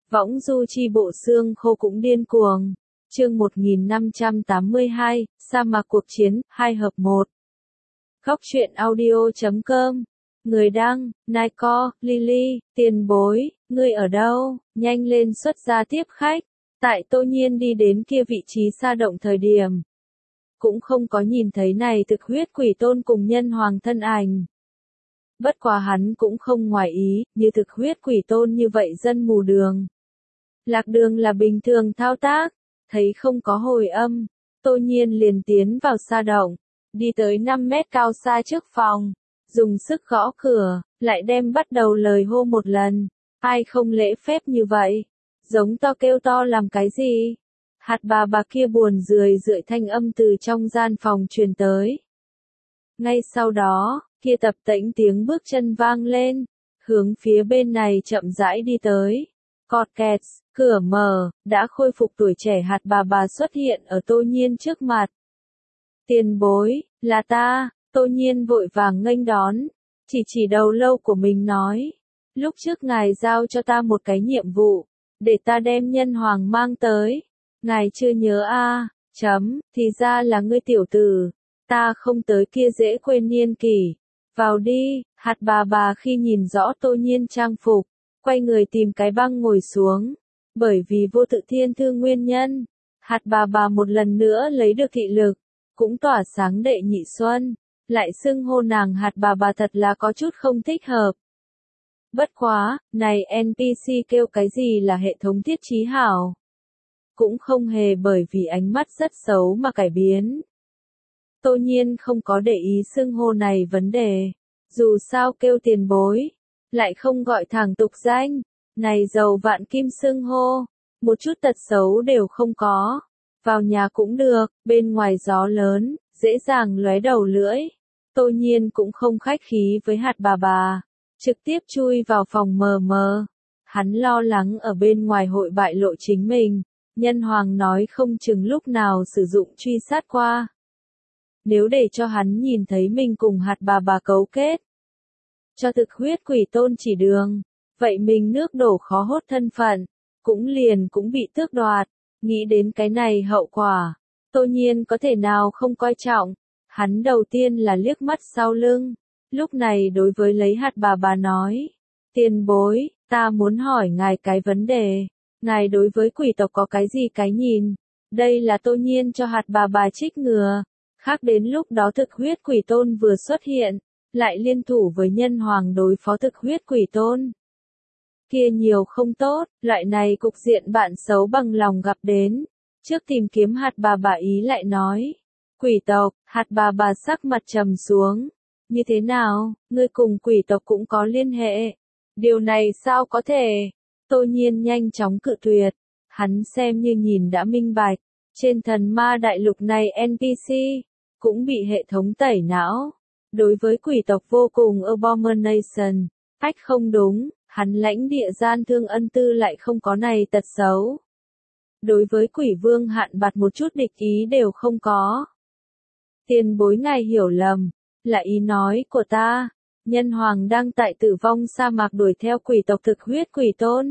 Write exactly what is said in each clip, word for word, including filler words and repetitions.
Võng du chi bộ xương khô cũng điên cuồng. Chương một nghìn năm trăm tám mươi hai, sa mạc cuộc chiến, hai hợp một. Góc truyện audio chấm com. Người đăng, Nico, Lily, tiền bối, ngươi ở đâu, nhanh lên xuất ra tiếp khách. Tại Tô Nhiên đi đến kia vị trí sa động thời điểm. Cũng không có nhìn thấy này thực huyết quỷ tôn cùng nhân hoàng thân ảnh. Bất quá hắn cũng không ngoài ý, như thực huyết quỷ tôn như vậy dân mù đường. Lạc đường là bình thường thao tác, thấy không có hồi âm, Tô Nhiên liền tiến vào sa động, đi tới năm mét cao xa trước phòng, dùng sức gõ cửa, lại đem bắt đầu lời hô một lần, ai không lễ phép như vậy, giống to kêu to làm cái gì? Hạt bà bà kia buồn rười rượi thanh âm từ trong gian phòng truyền tới. Ngay sau đó, kia tập tễnh tiếng bước chân vang lên, hướng phía bên này chậm rãi đi tới. Cọt kẹt, cửa mở, đã khôi phục tuổi trẻ hạt bà bà xuất hiện ở Tô Nhiên trước mặt. Tiền bối, là ta, Tô Nhiên vội vàng nghênh đón, chỉ chỉ đầu lâu của mình nói. Lúc trước ngài giao cho ta một cái nhiệm vụ, để ta đem nhân hoàng mang tới. Ngài chưa nhớ a à, chấm, thì ra là ngươi tiểu tử, ta không tới kia dễ quên niên kỷ. Vào đi, hạt bà bà khi nhìn rõ Tô Nhiên trang phục, quay người tìm cái băng ngồi xuống. Bởi vì vô tự thiên thư nguyên nhân, hạt bà bà một lần nữa lấy được thị lực, cũng tỏa sáng đệ nhị xuân, lại xưng hô nàng hạt bà bà thật là có chút không thích hợp. Bất quá, này en pê xê kêu cái gì là hệ thống thiết trí hảo. Cũng không hề bởi vì ánh mắt rất xấu mà cải biến. Tô Nhiên không có để ý xưng hô này vấn đề, dù sao kêu tiền bối, lại không gọi thẳng tục danh, này giàu vạn kim xưng hô, một chút tật xấu đều không có, vào nhà cũng được, bên ngoài gió lớn, dễ dàng lóe đầu lưỡi. Tô Nhiên cũng không khách khí với hạt bà bà, trực tiếp chui vào phòng mờ mờ, hắn lo lắng ở bên ngoài hội bại lộ chính mình, nhân hoàng nói không chừng lúc nào sử dụng truy sát qua. Nếu để cho hắn nhìn thấy mình cùng hạt bà bà cấu kết, cho thực huyết quỷ tôn chỉ đường, vậy mình nước đổ khó hốt thân phận, cũng liền cũng bị tước đoạt, nghĩ đến cái này hậu quả, Tô Nhiên có thể nào không coi trọng, hắn đầu tiên là liếc mắt sau lưng, lúc này đối với lấy hạt bà bà nói, tiền bối, ta muốn hỏi ngài cái vấn đề, ngài đối với quỷ tộc có cái gì cái nhìn, đây là Tô Nhiên cho hạt bà bà trích ngừa, khác đến lúc đó thực huyết quỷ tôn vừa xuất hiện, lại liên thủ với nhân hoàng đối phó thực huyết quỷ tôn. Kia nhiều không tốt, loại này cục diện bạn xấu bằng lòng gặp đến. Trước tìm kiếm hạt bà bà ý lại nói. Quỷ tộc, hạt bà bà sắc mặt trầm xuống. Như thế nào, ngươi cùng quỷ tộc cũng có liên hệ. Điều này sao có thể? Tô Nhiên nhanh chóng cự tuyệt. Hắn xem như nhìn đã minh bạch. Trên thần ma đại lục này en pê xê, cũng bị hệ thống tẩy não. Đối với quỷ tộc vô cùng abomination, ách không đúng, hắn lãnh địa gian thương ân tư lại không có này tật xấu. Đối với quỷ vương hạn bạt một chút địch ý đều không có. Tiền bối ngài hiểu lầm, là ý nói của ta, nhân hoàng đang tại tử vong sa mạc đuổi theo quỷ tộc thực huyết quỷ tôn.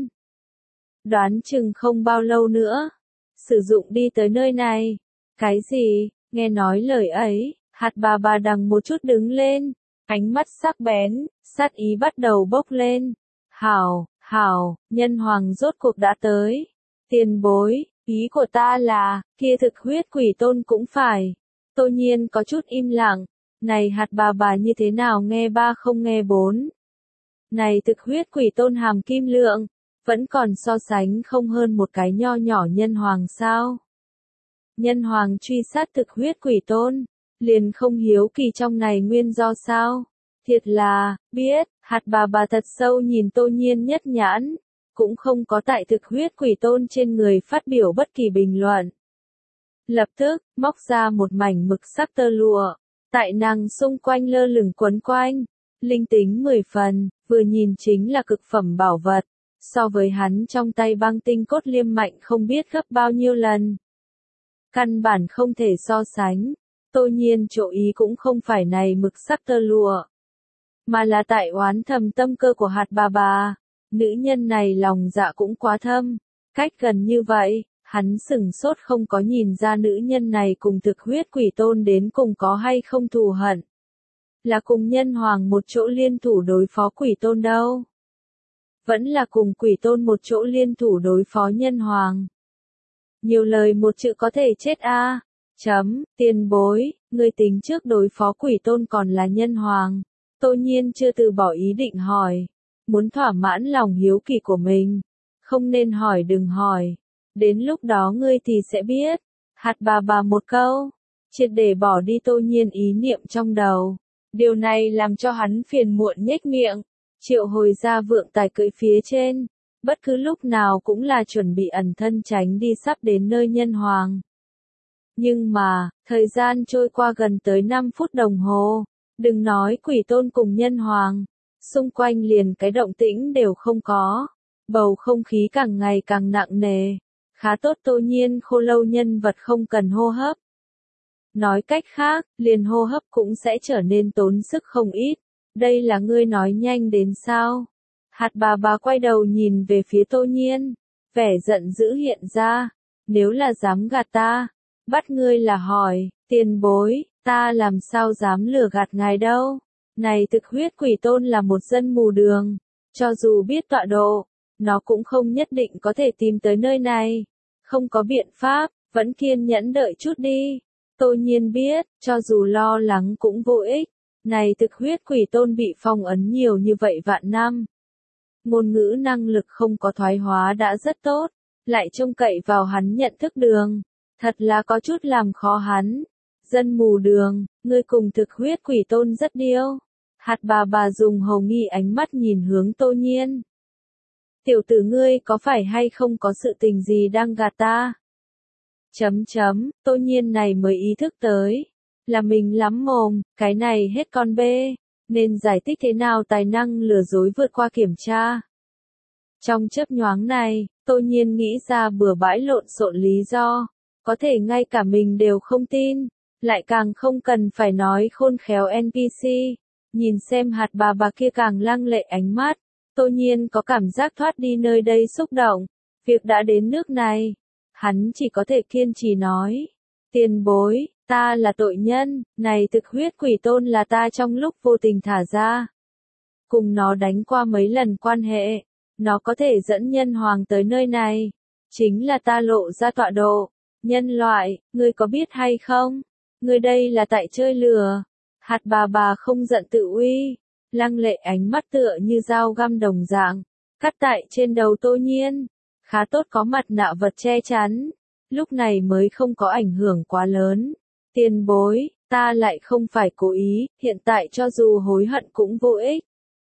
Đoán chừng không bao lâu nữa, sử dụng đi tới nơi này. Cái gì, nghe nói lời ấy. Hạt bà bà đằng một chút đứng lên, ánh mắt sắc bén, sát ý bắt đầu bốc lên. Hảo, hảo, nhân hoàng rốt cuộc đã tới. Tiền bối, ý của ta là, kia thực huyết quỷ tôn cũng phải. Tô Nhiên có chút im lặng, này hạt bà bà như thế nào nghe ba không nghe bốn. Này thực huyết quỷ tôn hàm kim lượng, vẫn còn so sánh không hơn một cái nho nhỏ nhân hoàng sao. Nhân hoàng truy sát thực huyết quỷ tôn. Liền không hiếu kỳ trong này nguyên do sao? Thiệt là, biết, hạt bà bà thật sâu nhìn Tô Nhiên nhất nhãn, cũng không có tại thực huyết quỷ tôn trên người phát biểu bất kỳ bình luận. Lập tức, móc ra một mảnh mực sắc tơ lụa, tại nàng xung quanh lơ lửng quấn quanh, linh tính mười phần, vừa nhìn chính là cực phẩm bảo vật, so với hắn trong tay băng tinh cốt liêm mạnh không biết gấp bao nhiêu lần. Căn bản không thể so sánh. Tô Nhiên chỗ ý cũng không phải này mực sắc tơ lụa, mà là tại oán thầm tâm cơ của hạt bà bà, Nữ nhân này lòng dạ cũng quá thâm, cách gần như vậy, hắn sửng sốt không có nhìn ra nữ nhân này cùng thực huyết quỷ tôn đến cùng có hay không thù hận. Là cùng nhân hoàng một chỗ liên thủ đối phó quỷ tôn đâu. Vẫn là cùng quỷ tôn một chỗ liên thủ đối phó nhân hoàng. Nhiều lời một chữ có thể chết a. À. Chấm, tiền bối, người tính trước đối phó quỷ tôn còn là nhân hoàng. Tô Nhiên chưa từ bỏ ý định hỏi. Muốn thỏa mãn lòng hiếu kỳ của mình. Không nên hỏi đừng hỏi. Đến lúc đó ngươi thì sẽ biết. Hạt bà bà một câu. Triệt để bỏ đi Tô Nhiên ý niệm trong đầu. Điều này làm cho hắn phiền muộn nhếch miệng. Triệu hồi ra vượng tài cưỡi phía trên. Bất cứ lúc nào cũng là chuẩn bị ẩn thân tránh đi sắp đến nơi nhân hoàng. Nhưng mà, thời gian trôi qua gần tới năm phút đồng hồ. Đừng nói quỷ tôn cùng nhân hoàng. Xung quanh liền cái động tĩnh đều không có. Bầu không khí càng ngày càng nặng nề. Khá tốt Tô Nhiên khô lâu nhân vật không cần hô hấp. Nói cách khác, liền hô hấp cũng sẽ trở nên tốn sức không ít. Đây là ngươi nói nhanh đến sao? Hạt bà bà quay đầu nhìn về phía Tô Nhiên. Vẻ giận dữ hiện ra. Nếu là dám gạt ta. Bắt ngươi là hỏi, tiền bối, ta làm sao dám lừa gạt ngài đâu. Này thực huyết quỷ tôn là một dân mù đường. Cho dù biết tọa độ, nó cũng không nhất định có thể tìm tới nơi này. Không có biện pháp, vẫn kiên nhẫn đợi chút đi. Tô Nhiên biết, cho dù lo lắng cũng vô ích. Này thực huyết quỷ tôn bị phong ấn nhiều như vậy vạn năm. Ngôn ngữ năng lực không có thoái hóa đã rất tốt. Lại trông cậy vào hắn nhận thức đường. Thật là có chút làm khó hắn. Dân mù đường, ngươi cùng thực huyết quỷ tôn rất điêu. Hạt bà bà dùng hầu nghi ánh mắt nhìn hướng Tô Nhiên. Tiểu tử ngươi có phải hay không có sự tình gì đang gạt ta? Chấm chấm, Tô Nhiên này mới ý thức tới. Là mình lắm mồm, cái này hết con bê. Nên giải thích thế nào tài năng lừa dối vượt qua kiểm tra. Trong chớp nhoáng này, Tô Nhiên nghĩ ra bừa bãi lộn xộn lý do. Có thể ngay cả mình đều không tin. Lại càng không cần phải nói khôn khéo en pê xê. Nhìn xem hạt bà bà kia càng lăng lệ ánh mắt. Tô Nhiên có cảm giác thoát đi nơi đây xúc động. Việc đã đến nước này. Hắn chỉ có thể kiên trì nói. Tiền bối, ta là tội nhân. Này thực huyết quỷ tôn là ta trong lúc vô tình thả ra. Cùng nó đánh qua mấy lần quan hệ. Nó có thể dẫn nhân hoàng tới nơi này. Chính là ta lộ ra tọa độ. Nhân loại, ngươi có biết hay không? Ngươi đây là tại chơi lừa. Hạt bà bà không giận tự uy. Lăng lệ ánh mắt tựa như dao găm đồng dạng. Cắt tại trên đầu Tô Nhiên. Khá tốt có mặt nạ vật che chắn. Lúc này mới không có ảnh hưởng quá lớn. Tiền bối, ta lại không phải cố ý. Hiện tại cho dù hối hận cũng vô ích.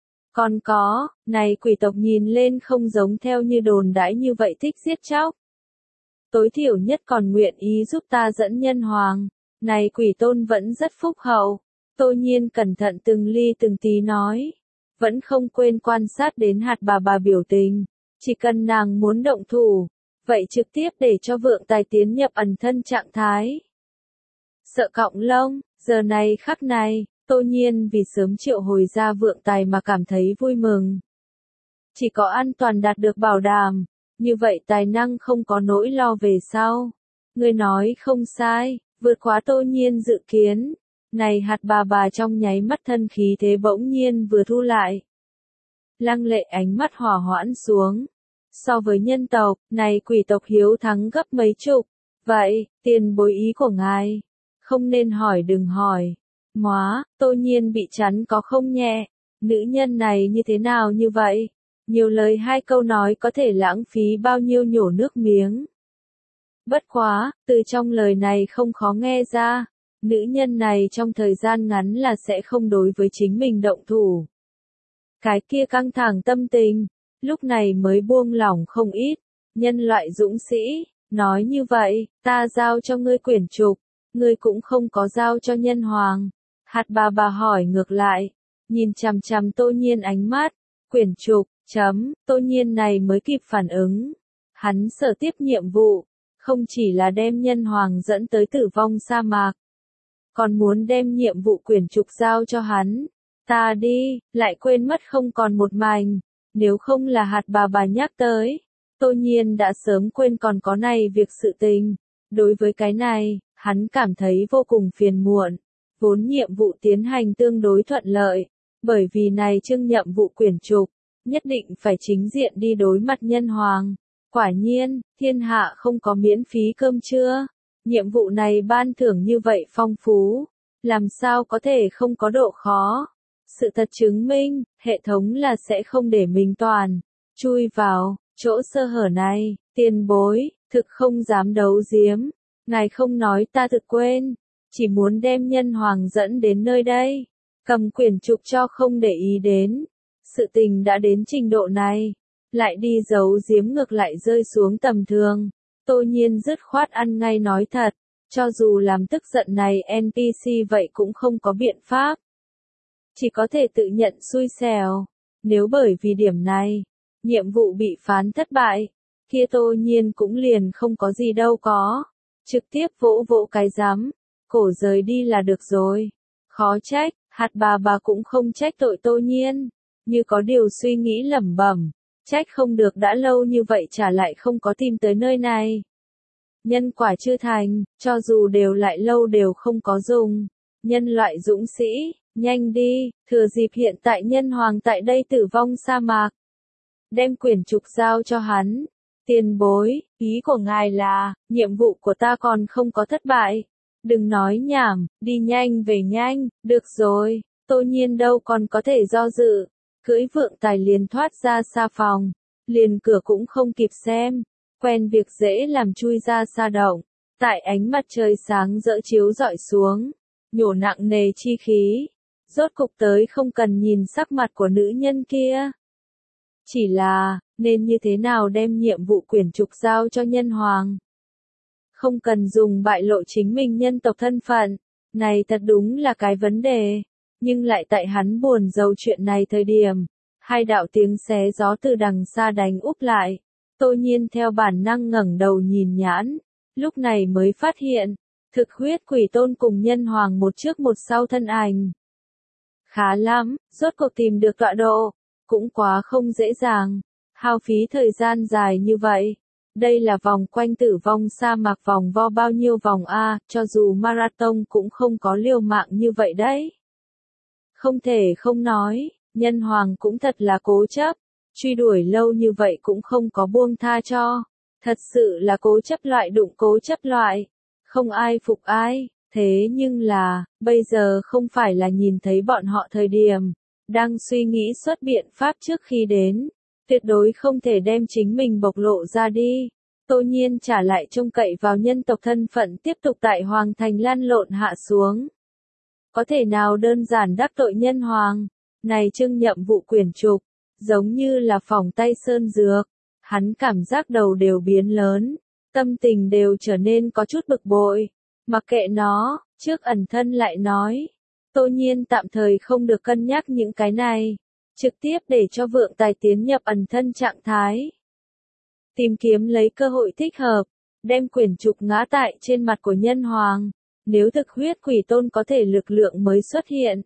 Còn có, này quỷ tộc nhìn lên không giống theo như đồn đãi như vậy thích giết chóc. Tối thiểu nhất còn nguyện ý giúp ta dẫn nhân hoàng. Này quỷ tôn vẫn rất phúc hậu. Tô Nhiên cẩn thận từng ly từng tí nói. Vẫn không quên quan sát đến hạt bà bà biểu tình. Chỉ cần nàng muốn động thủ. Vậy trực tiếp để cho vượng tài tiến nhập ẩn thân trạng thái. Sợ cọng lông, giờ này khắc này, Tô Nhiên vì sớm triệu hồi ra vượng tài mà cảm thấy vui mừng. Chỉ có an toàn đạt được bảo đảm. Như vậy tài năng không có nỗi lo về sau. Người nói không sai, vượt quá Tô Nhiên dự kiến. Này hạt bà bà trong nháy mắt thân khí thế bỗng nhiên vừa thu lại. Lăng lệ ánh mắt hỏa hoãn xuống. So với nhân tộc, này quỷ tộc hiếu thắng gấp mấy chục. Vậy, tiền bối ý của ngài. Không nên hỏi đừng hỏi. Móa, Tô Nhiên bị chắn có không nhẹ. Nữ nhân này như thế nào như vậy? Nhiều lời hai câu nói có thể lãng phí bao nhiêu nhổ nước miếng. Bất quá, từ trong lời này không khó nghe ra. Nữ nhân này trong thời gian ngắn là sẽ không đối với chính mình động thủ. Cái kia căng thẳng tâm tình, lúc này mới buông lỏng không ít. Nhân loại dũng sĩ, nói như vậy, ta giao cho ngươi quyển trục, ngươi cũng không có giao cho nhân hoàng. Hạt bà bà hỏi ngược lại, nhìn chằm chằm Tô Nhiên ánh mắt, quyển trục, chấm, Tô Nhiên này mới kịp phản ứng. Hắn sở tiếp nhiệm vụ, không chỉ là đem nhân hoàng dẫn tới tử vong sa mạc, còn muốn đem nhiệm vụ quyển trục giao cho hắn. Ta đi, lại quên mất không còn một mảnh. Nếu không là hạt bà bà nhắc tới, Tô Nhiên đã sớm quên còn có này việc sự tình. Đối với cái này, hắn cảm thấy vô cùng phiền muộn. Vốn nhiệm vụ tiến hành tương đối thuận lợi, bởi vì này chương nhậm vụ quyển trục, nhất định phải chính diện đi đối mặt nhân hoàng. Quả nhiên, thiên hạ không có miễn phí cơm trưa. Nhiệm vụ này ban thưởng như vậy phong phú, làm sao có thể không có độ khó. Sự thật chứng minh, hệ thống là sẽ không để mình toàn chui vào chỗ sơ hở này. Tiền bối, thực không dám đấu giếm. Ngài không nói ta thực quên, chỉ muốn đem nhân hoàng dẫn đến nơi đây. Cầm quyển trục cho không để ý đến. Sự tình đã đến trình độ này, lại đi giấu giếm ngược lại rơi xuống tầm thường. Tô Nhiên dứt khoát ăn ngay nói thật, cho dù làm tức giận này en pê xê vậy cũng không có biện pháp. Chỉ có thể tự nhận xui xẻo. Nếu bởi vì điểm này, nhiệm vụ bị phán thất bại, kia Tô Nhiên cũng liền không có gì đâu có. Trực tiếp vỗ vỗ cái rắm, cổ rời đi là được rồi. Khó trách, hạt bà bà cũng không trách tội Tô Nhiên, như có điều suy nghĩ lẩm bẩm, trách không được đã lâu như vậy trả lại không có tìm tới nơi này. Nhân quả chưa thành, cho dù đều lại lâu đều không có dùng. Nhân loại dũng sĩ, nhanh đi, thừa dịp hiện tại nhân hoàng tại đây tử vong sa mạc. Đem quyển trục giao cho hắn. Tiền bối, ý của ngài là, nhiệm vụ của ta còn không có thất bại. Đừng nói nhảm, đi nhanh về nhanh, được rồi, Tô Nhiên đâu còn có thể do dự. Cưỡi vượng tài liền thoát ra xa phòng, liền cửa cũng không kịp xem. Quen việc dễ làm chui ra xa động, tại ánh mặt trời sáng rỡ chiếu rọi xuống, nhổ nặng nề chi khí. Rốt cục tới không cần nhìn sắc mặt của nữ nhân kia. Chỉ là, nên như thế nào đem nhiệm vụ quyển trục giao cho nhân hoàng? Không cần dùng bại lộ chính mình nhân tộc thân phận, này thật đúng là cái vấn đề. Nhưng lại tại hắn buồn rầu chuyện này thời điểm, hai đạo tiếng xé gió từ đằng xa đánh úp lại. Tô Nhiên theo bản năng ngẩng đầu nhìn nhãn, lúc này mới phát hiện, thực huyết quỷ tôn cùng nhân hoàng một trước một sau thân ảnh. Khá lắm, rốt cuộc tìm được tọa độ, cũng quá không dễ dàng, hao phí thời gian dài như vậy. Đây là vòng quanh tử vong sa mạc vòng vo bao nhiêu vòng a, cho dù marathon cũng không có liều mạng như vậy đấy. Không thể không nói, nhân hoàng cũng thật là cố chấp, truy đuổi lâu như vậy cũng không có buông tha cho. Thật sự là cố chấp loại đụng cố chấp loại, không ai phục ai. Thế nhưng là, bây giờ không phải là nhìn thấy bọn họ thời điểm, đang suy nghĩ xuất biện pháp trước khi đến, tuyệt đối không thể đem chính mình bộc lộ ra đi. Tô Nhiên trả lại trông cậy vào nhân tộc thân phận tiếp tục tại Hoàng Thành lăn lộn hạ xuống. Có thể nào đơn giản đắc tội nhân hoàng, này trưng nhậm vụ quyển trục, giống như là phỏng tay sơn dược, hắn cảm giác đầu đều biến lớn, tâm tình đều trở nên có chút bực bội. Mặc kệ nó, trước ẩn thân lại nói. Tô Nhiên tạm thời không được cân nhắc những cái này. Trực tiếp để cho vượng tài tiến nhập ẩn thân trạng thái. Tìm kiếm lấy cơ hội thích hợp. Đem quyển trục ngã tại trên mặt của nhân hoàng. Nếu thực huyết quỷ tôn có thể lực lượng mới xuất hiện.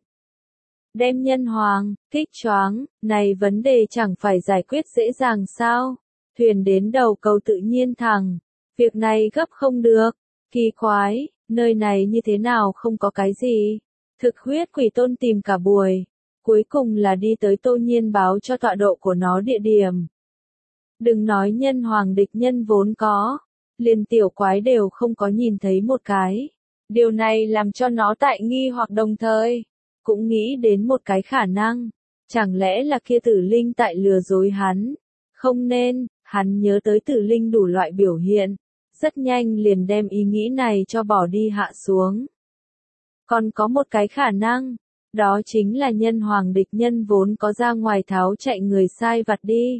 Đem nhân hoàng, kích choáng. Này vấn đề chẳng phải giải quyết dễ dàng sao. Thuyền đến đầu cầu tự nhiên thẳng. Việc này gấp không được. Kỳ quái, nơi này như thế nào không có cái gì. Thực huyết quỷ tôn tìm cả buổi. Cuối cùng là đi tới Tô Nhiên báo cho tọa độ của nó địa điểm. Đừng nói nhân hoàng địch nhân vốn có. Liền tiểu quái đều không có nhìn thấy một cái. Điều này làm cho nó tại nghi hoặc đồng thời. Cũng nghĩ đến một cái khả năng. Chẳng lẽ là kia tử linh tại lừa dối hắn. Không nên, hắn nhớ tới tử linh đủ loại biểu hiện. Rất nhanh liền đem ý nghĩ này cho bỏ đi hạ xuống. Còn có một cái khả năng, đó chính là nhân hoàng địch nhân vốn có ra ngoài tháo chạy người sai vặt đi.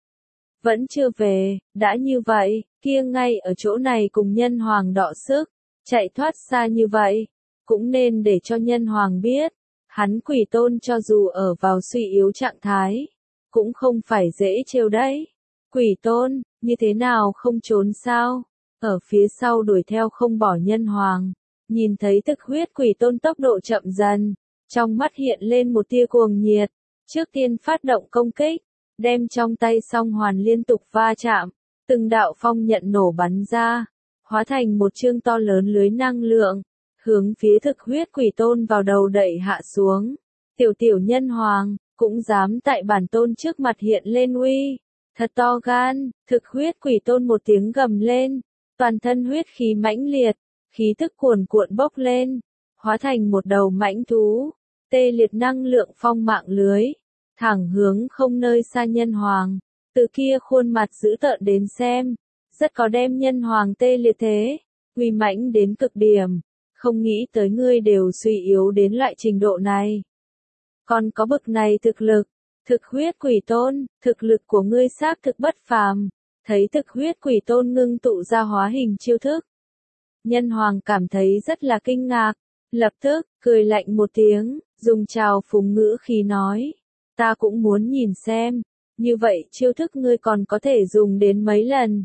Vẫn chưa về, đã như vậy, kia ngay ở chỗ này cùng nhân hoàng đọ sức, chạy thoát xa như vậy, cũng nên để cho nhân hoàng biết, hắn quỷ tôn cho dù ở vào suy yếu trạng thái, cũng không phải dễ trêu đấy. Quỷ tôn, như thế nào không trốn sao? Ở phía sau đuổi theo không bỏ nhân hoàng, nhìn thấy thực huyết quỷ tôn tốc độ chậm dần, trong mắt hiện lên một tia cuồng nhiệt, trước tiên phát động công kích, đem trong tay song hoàn liên tục va chạm, từng đạo phong nhận nổ bắn ra, hóa thành một chương to lớn lưới năng lượng, hướng phía thực huyết quỷ tôn vào đầu đẩy hạ xuống. Tiểu tiểu nhân hoàng, cũng dám tại bản tôn trước mặt hiện lên uy, thật to gan. Thực huyết quỷ tôn một tiếng gầm lên, toàn thân huyết khí mãnh liệt, khí tức cuồn cuộn bốc lên, hóa thành một đầu mãnh thú, tê liệt năng lượng phong mạng lưới, thẳng hướng không nơi xa nhân hoàng. Từ kia khuôn mặt dữ tợn đến xem, rất có đem nhân hoàng tê liệt thế, uy mãnh đến cực điểm, không nghĩ tới ngươi đều suy yếu đến loại trình độ này. Còn có bực này thực lực, thực huyết quỷ tôn, thực lực của ngươi xác thực bất phàm. Thấy thực huyết quỷ tôn ngưng tụ ra hóa hình chiêu thức, nhân hoàng cảm thấy rất là kinh ngạc, lập tức, cười lạnh một tiếng, dùng trào phúng ngữ khí nói, ta cũng muốn nhìn xem, như vậy chiêu thức ngươi còn có thể dùng đến mấy lần.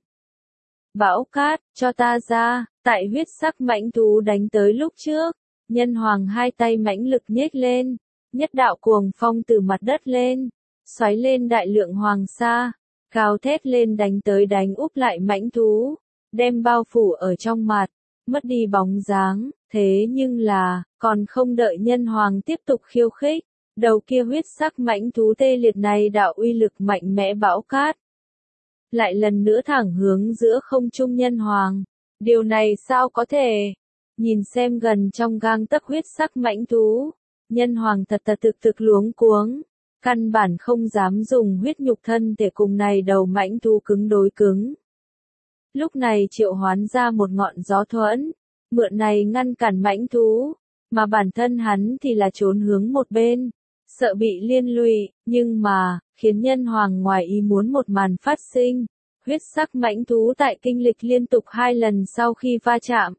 Bão cát, cho ta ra. Tại huyết sắc mãnh thú đánh tới lúc trước, nhân hoàng hai tay mãnh lực nhếch lên, nhất đạo cuồng phong từ mặt đất lên, xoáy lên đại lượng hoàng sa, cao thét lên đánh tới đánh úp lại mãnh thú, đem bao phủ ở trong mặt, mất đi bóng dáng. Thế nhưng là, còn không đợi nhân hoàng tiếp tục khiêu khích, đầu kia huyết sắc mãnh thú tê liệt này đạo uy lực mạnh mẽ bão cát, lại lần nữa thẳng hướng giữa không trung nhân hoàng. Điều này sao có thể? Nhìn xem gần trong gang tấc huyết sắc mãnh thú, nhân hoàng thật thật thực thực luống cuống, căn bản không dám dùng huyết nhục thân để cùng này đầu mãnh thú cứng đối cứng. Lúc này triệu hoán ra một ngọn gió thuẫn, mượn này ngăn cản mãnh thú, mà bản thân hắn thì là trốn hướng một bên, sợ bị liên lụy, nhưng mà, khiến nhân hoàng ngoài ý muốn một màn phát sinh. Huyết sắc mãnh thú tại kinh lịch liên tục hai lần sau khi va chạm,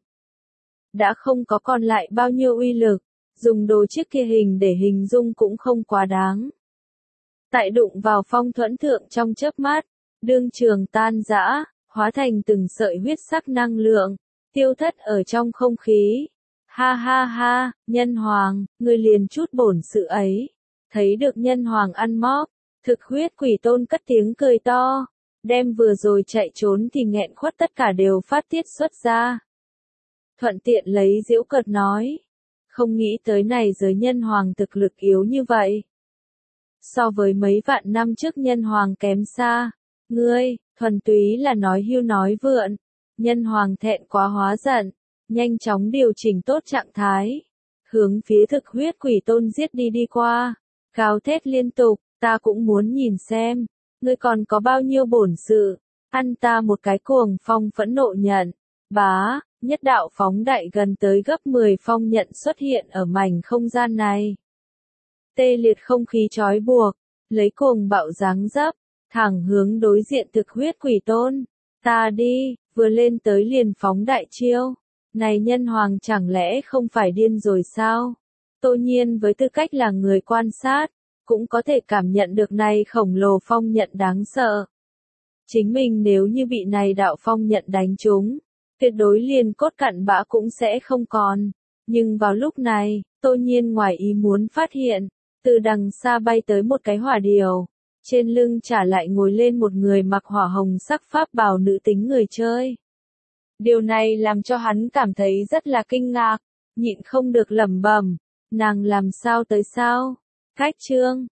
đã không có còn lại bao nhiêu uy lực, dùng đồ chiếc kia hình để hình dung cũng không quá đáng. Tại đụng vào phong thuẫn thượng trong chớp mắt, đương trường tan rã, hóa thành từng sợi huyết sắc năng lượng, tiêu thất ở trong không khí. Ha ha ha, nhân hoàng, ngươi liền chút bổn sự ấy. Thấy được nhân hoàng ăn móc, thực huyết quỷ tôn cất tiếng cười to, đem vừa rồi chạy trốn thì nghẹn khuất tất cả đều phát tiết xuất ra. Thuận tiện lấy giễu cợt nói, không nghĩ tới này giới nhân hoàng thực lực yếu như vậy. So với mấy vạn năm trước nhân hoàng kém xa, ngươi, thuần túy là nói hưu nói vượn. Nhân hoàng thẹn quá hóa giận, nhanh chóng điều chỉnh tốt trạng thái, hướng phía thực huyết quỷ tôn giết đi đi qua, gào thét liên tục, ta cũng muốn nhìn xem, ngươi còn có bao nhiêu bổn sự, ăn ta một cái. Cuồng phong phẫn nộ nhận, bá, nhất đạo phóng đại gần tới gấp mười phong nhận xuất hiện ở mảnh không gian này. Tê liệt không khí trói buộc, lấy cuồng bạo dáng dấp, thẳng hướng đối diện thực huyết quỷ tôn. Ta đi, vừa lên tới liền phóng đại chiêu. Này nhân hoàng chẳng lẽ không phải điên rồi sao? Tô Nhiên với tư cách là người quan sát, cũng có thể cảm nhận được này khổng lồ phong nhận đáng sợ. Chính mình nếu như bị này đạo phong nhận đánh trúng, tuyệt đối liền cốt cặn bã cũng sẽ không còn. Nhưng vào lúc này, Tô Nhiên ngoài ý muốn phát hiện, từ đằng xa bay tới một cái hỏa điều. Trên lưng trả lại ngồi lên một người mặc hỏa hồng sắc pháp bào nữ tính người chơi. Điều này làm cho hắn cảm thấy rất là kinh ngạc, nhịn không được lẩm bẩm, nàng làm sao tới sao? Cách chương